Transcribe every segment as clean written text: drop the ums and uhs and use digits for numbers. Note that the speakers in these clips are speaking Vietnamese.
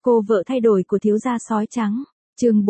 Cô vợ thay đổi của thiếu gia sói trắng. Chương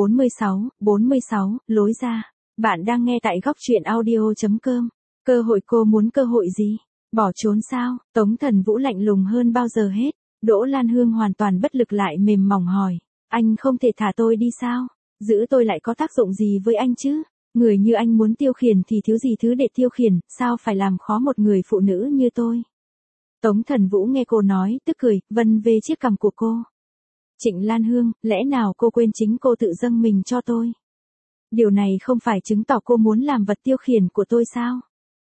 46, lối ra. Bạn đang nghe tại góc truyện audio.com. Cơ hội, cô muốn cơ hội gì? Bỏ trốn sao? Tống Thần Vũ lạnh lùng hơn bao giờ hết. Đỗ Lan Hương hoàn toàn bất lực lại mềm mỏng hỏi. Anh không thể thả tôi đi sao? Giữ tôi lại có tác dụng gì với anh chứ? Người như anh muốn tiêu khiển thì thiếu gì thứ để tiêu khiển, sao phải làm khó một người phụ nữ như tôi? Tống Thần Vũ nghe cô nói, tức cười, vân về chiếc cằm của cô. Trịnh Lan Hương, lẽ nào cô quên chính cô tự dâng mình cho tôi? Điều này không phải chứng tỏ cô muốn làm vật tiêu khiển của tôi sao?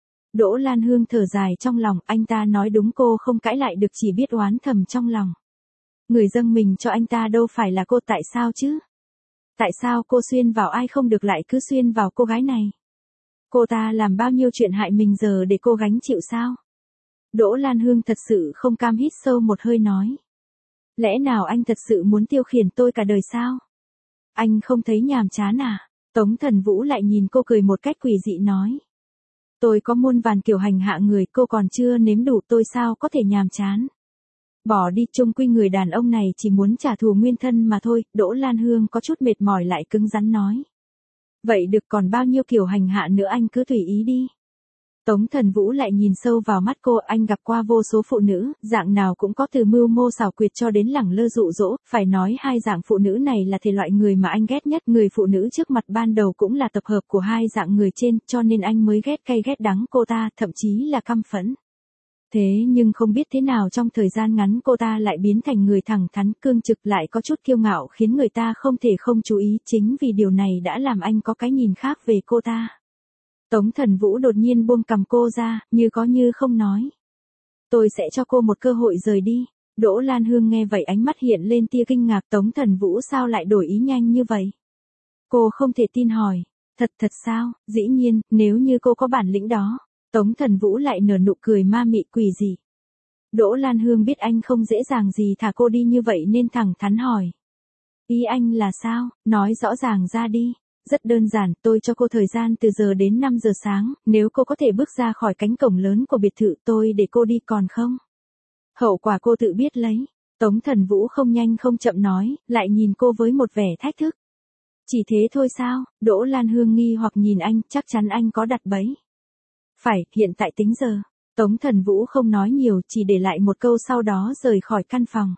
Đỗ Lan Hương thở dài trong lòng, anh ta nói đúng, cô không cãi lại được, chỉ biết oán thầm trong lòng. Người dâng mình cho anh ta đâu phải là cô, tại sao chứ? Tại sao cô xuyên vào ai không được lại cứ xuyên vào cô gái này? Cô ta làm bao nhiêu chuyện hại mình giờ để cô gánh chịu sao? Đỗ Lan Hương thật sự không cam, hít sâu một hơi nói. Lẽ nào anh thật sự muốn tiêu khiển tôi cả đời sao? Anh không thấy nhàm chán à? Tống Thần Vũ lại nhìn cô cười một cách quỷ dị nói. Tôi có muôn vàn kiểu hành hạ người, cô còn chưa nếm đủ, tôi sao có thể nhàm chán? Bỏ đi, chung quy người đàn ông này chỉ muốn trả thù nguyên thân mà thôi. Đỗ Lan Hương có chút mệt mỏi lại cứng rắn nói. Vậy được, còn bao nhiêu kiểu hành hạ nữa anh cứ tùy ý đi. Tống Thần Vũ lại nhìn sâu vào mắt cô, anh gặp qua vô số phụ nữ, dạng nào cũng có, từ mưu mô xảo quyệt cho đến lẳng lơ dụ dỗ, phải nói hai dạng phụ nữ này là thể loại người mà anh ghét nhất. Người phụ nữ trước mặt ban đầu cũng là tập hợp của hai dạng người trên, cho nên anh mới ghét cay ghét đắng cô ta, thậm chí là căm phẫn. Thế nhưng không biết thế nào trong thời gian ngắn cô ta lại biến thành người thẳng thắn, cương trực, lại có chút kiêu ngạo, khiến người ta không thể không chú ý. Chính vì điều này đã làm anh có cái nhìn khác về cô ta. Tống Thần Vũ đột nhiên buông cằm cô ra, như có như không nói. Tôi sẽ cho cô một cơ hội rời đi. Đỗ Lan Hương nghe vậy ánh mắt hiện lên tia kinh ngạc, Tống Thần Vũ sao lại đổi ý nhanh như vậy? Cô không thể tin hỏi. Thật sao? Dĩ nhiên, nếu như cô có bản lĩnh đó. Tống Thần Vũ lại nở nụ cười ma mị quỷ dị. Đỗ Lan Hương biết anh không dễ dàng gì thả cô đi như vậy nên thẳng thắn hỏi. Ý anh là sao? Nói rõ ràng ra đi. Rất đơn giản, tôi cho cô thời gian từ giờ đến 5 giờ sáng, nếu cô có thể bước ra khỏi cánh cổng lớn của biệt thự tôi để cô đi, còn không? Hậu quả cô tự biết lấy. Tống Thần Vũ không nhanh không chậm nói, lại nhìn cô với một vẻ thách thức. Chỉ thế thôi sao? Đỗ Lan Hương nghi hoặc nhìn anh, chắc chắn anh có đặt bẫy. Phải, hiện tại tính giờ. Tống Thần Vũ không nói nhiều, chỉ để lại một câu sau đó rời khỏi căn phòng.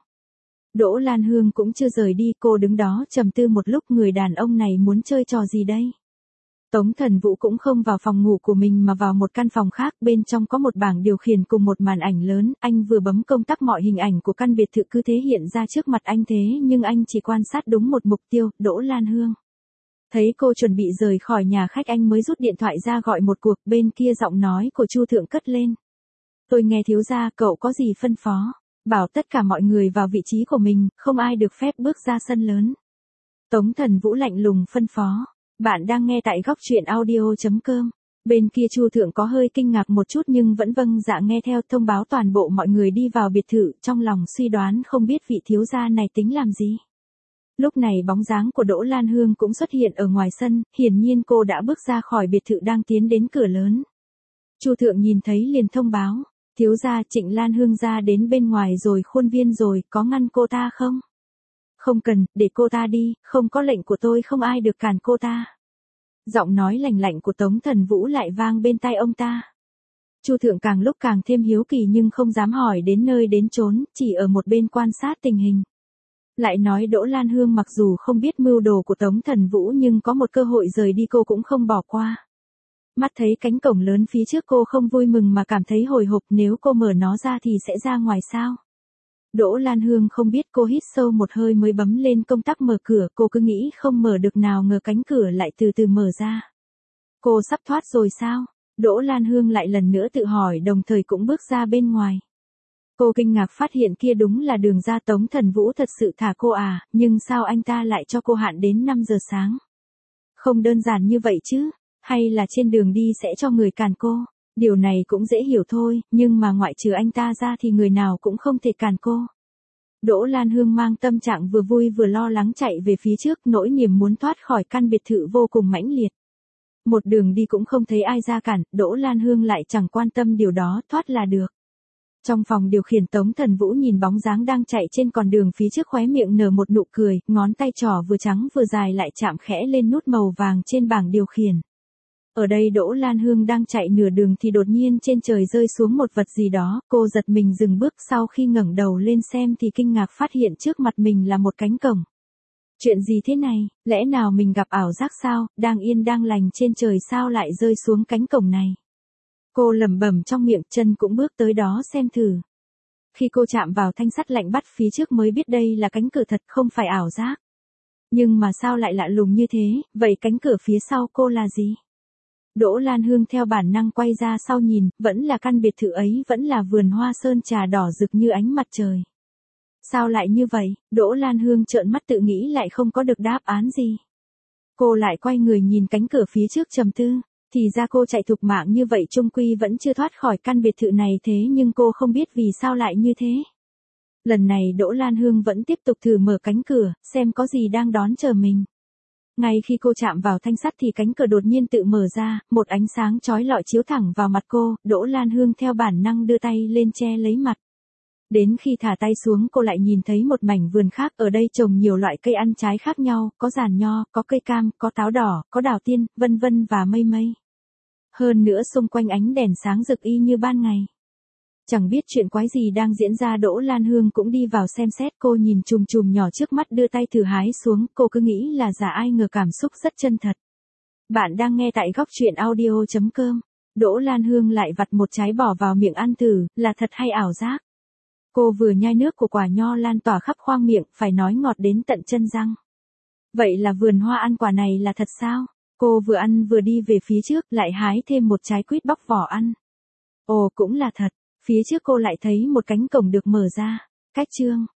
Đỗ Lan Hương cũng chưa rời đi, cô đứng đó trầm tư một lúc, người đàn ông này muốn chơi trò gì đây? Tống Thần Vũ cũng không vào phòng ngủ của mình mà vào một căn phòng khác, bên trong có một bảng điều khiển cùng một màn ảnh lớn, anh vừa bấm công tắc mọi hình ảnh của căn biệt thự cứ thế hiện ra trước mặt anh, thế nhưng anh chỉ quan sát đúng một mục tiêu, Đỗ Lan Hương. Thấy cô chuẩn bị rời khỏi nhà khách anh mới rút điện thoại ra gọi một cuộc, bên kia giọng nói của Chu Thượng cất lên. Tôi nghe thiếu gia, cậu có gì phân phó? Bảo tất cả mọi người vào vị trí của mình, không ai được phép bước ra sân lớn. Tống Thần Vũ lạnh lùng phân phó. Bạn đang nghe tại góc truyện audio.com. Bên kia Chu Thượng có hơi kinh ngạc một chút nhưng vẫn vâng dạ nghe theo, thông báo toàn bộ mọi người đi vào biệt thự, trong lòng suy đoán không biết vị thiếu gia này tính làm gì. Lúc này bóng dáng của Đỗ Lan Hương cũng xuất hiện ở ngoài sân, hiển nhiên cô đã bước ra khỏi biệt thự đang tiến đến cửa lớn. Chu Thượng nhìn thấy liền thông báo. Thiếu gia, Trịnh Lan Hương ra đến bên ngoài rồi, khuôn viên rồi, có ngăn cô ta không? Không cần, để cô ta đi, không có lệnh của tôi không ai được cản cô ta. Giọng nói lành lạnh của Tống Thần Vũ lại vang bên tai ông ta. Chu Thượng càng lúc càng thêm hiếu kỳ nhưng không dám hỏi đến nơi đến chốn, chỉ ở một bên quan sát tình hình. Lại nói Đỗ Lan Hương mặc dù không biết mưu đồ của Tống Thần Vũ nhưng có một cơ hội rời đi cô cũng không bỏ qua. Mắt thấy cánh cổng lớn phía trước cô không vui mừng mà cảm thấy hồi hộp, nếu cô mở nó ra thì sẽ ra ngoài sao? Đỗ Lan Hương không biết, cô hít sâu một hơi mới bấm lên công tắc mở cửa, cô cứ nghĩ không mở được, nào ngờ cánh cửa lại từ từ mở ra. Cô sắp thoát rồi sao? Đỗ Lan Hương lại lần nữa tự hỏi, đồng thời cũng bước ra bên ngoài. Cô kinh ngạc phát hiện kia đúng là đường ra. Tống Thần Vũ thật sự thả cô à, nhưng sao anh ta lại cho cô hạn đến 5 giờ sáng? Không đơn giản như vậy chứ. Hay là trên đường đi sẽ cho người cản cô? Điều này cũng dễ hiểu thôi, nhưng mà ngoại trừ anh ta ra thì người nào cũng không thể cản cô. Đỗ Lan Hương mang tâm trạng vừa vui vừa lo lắng chạy về phía trước, nỗi niềm muốn thoát khỏi căn biệt thự vô cùng mãnh liệt. Một đường đi cũng không thấy ai ra cản, Đỗ Lan Hương lại chẳng quan tâm điều đó, thoát là được. Trong phòng điều khiển Tống Thần Vũ nhìn bóng dáng đang chạy trên con đường phía trước khóe miệng nở một nụ cười, ngón tay trỏ vừa trắng vừa dài lại chạm khẽ lên nút màu vàng trên bảng điều khiển. Ở đây Đỗ Lan Hương đang chạy nửa đường thì đột nhiên trên trời rơi xuống một vật gì đó, cô giật mình dừng bước, sau khi ngẩng đầu lên xem thì kinh ngạc phát hiện trước mặt mình là một cánh cổng. Chuyện gì thế này, lẽ nào mình gặp ảo giác sao, đang yên đang lành trên trời sao lại rơi xuống cánh cổng này. Cô lẩm bẩm trong miệng, chân cũng bước tới đó xem thử. Khi cô chạm vào thanh sắt lạnh bắt phía trước mới biết đây là cánh cửa thật, không phải ảo giác. Nhưng mà sao lại lạ lùng như thế, vậy cánh cửa phía sau cô là gì? Đỗ Lan Hương theo bản năng quay ra sau nhìn, vẫn là căn biệt thự ấy, vẫn là vườn hoa sơn trà đỏ rực như ánh mặt trời. Sao lại như vậy? Đỗ Lan Hương trợn mắt tự nghĩ lại không có được đáp án gì. Cô lại quay người nhìn cánh cửa phía trước trầm tư. Thì ra cô chạy thục mạng như vậy chung quy vẫn chưa thoát khỏi căn biệt thự này, thế nhưng cô không biết vì sao lại như thế. Lần này Đỗ Lan Hương vẫn tiếp tục thử mở cánh cửa, xem có gì đang đón chờ mình. Ngay khi cô chạm vào thanh sắt thì cánh cửa đột nhiên tự mở ra, một ánh sáng chói lọi chiếu thẳng vào mặt cô, Đỗ Lan Hương theo bản năng đưa tay lên che lấy mặt. Đến khi thả tay xuống cô lại nhìn thấy một mảnh vườn khác, ở đây trồng nhiều loại cây ăn trái khác nhau, có giàn nho, có cây cam, có táo đỏ, có đào tiên, vân vân và mây mây. Hơn nữa xung quanh ánh đèn sáng rực y như ban ngày. Chẳng biết chuyện quái gì đang diễn ra, Đỗ Lan Hương cũng đi vào xem xét, cô nhìn chùm chùm nhỏ trước mắt đưa tay thử hái xuống, cô cứ nghĩ là giả, ai ngờ cảm xúc rất chân thật. Bạn đang nghe tại góc truyện audio.com. Đỗ Lan Hương lại vặt một trái bỏ vào miệng ăn thử, là thật hay ảo giác? Cô vừa nhai nước của quả nho lan tỏa khắp khoang miệng, phải nói ngọt đến tận chân răng. Vậy là vườn hoa ăn quả này là thật sao? Cô vừa ăn vừa đi về phía trước, lại hái thêm một trái quýt bóc vỏ ăn. Ồ, cũng là thật. Phía trước cô lại thấy một cánh cổng được mở ra. Cách chương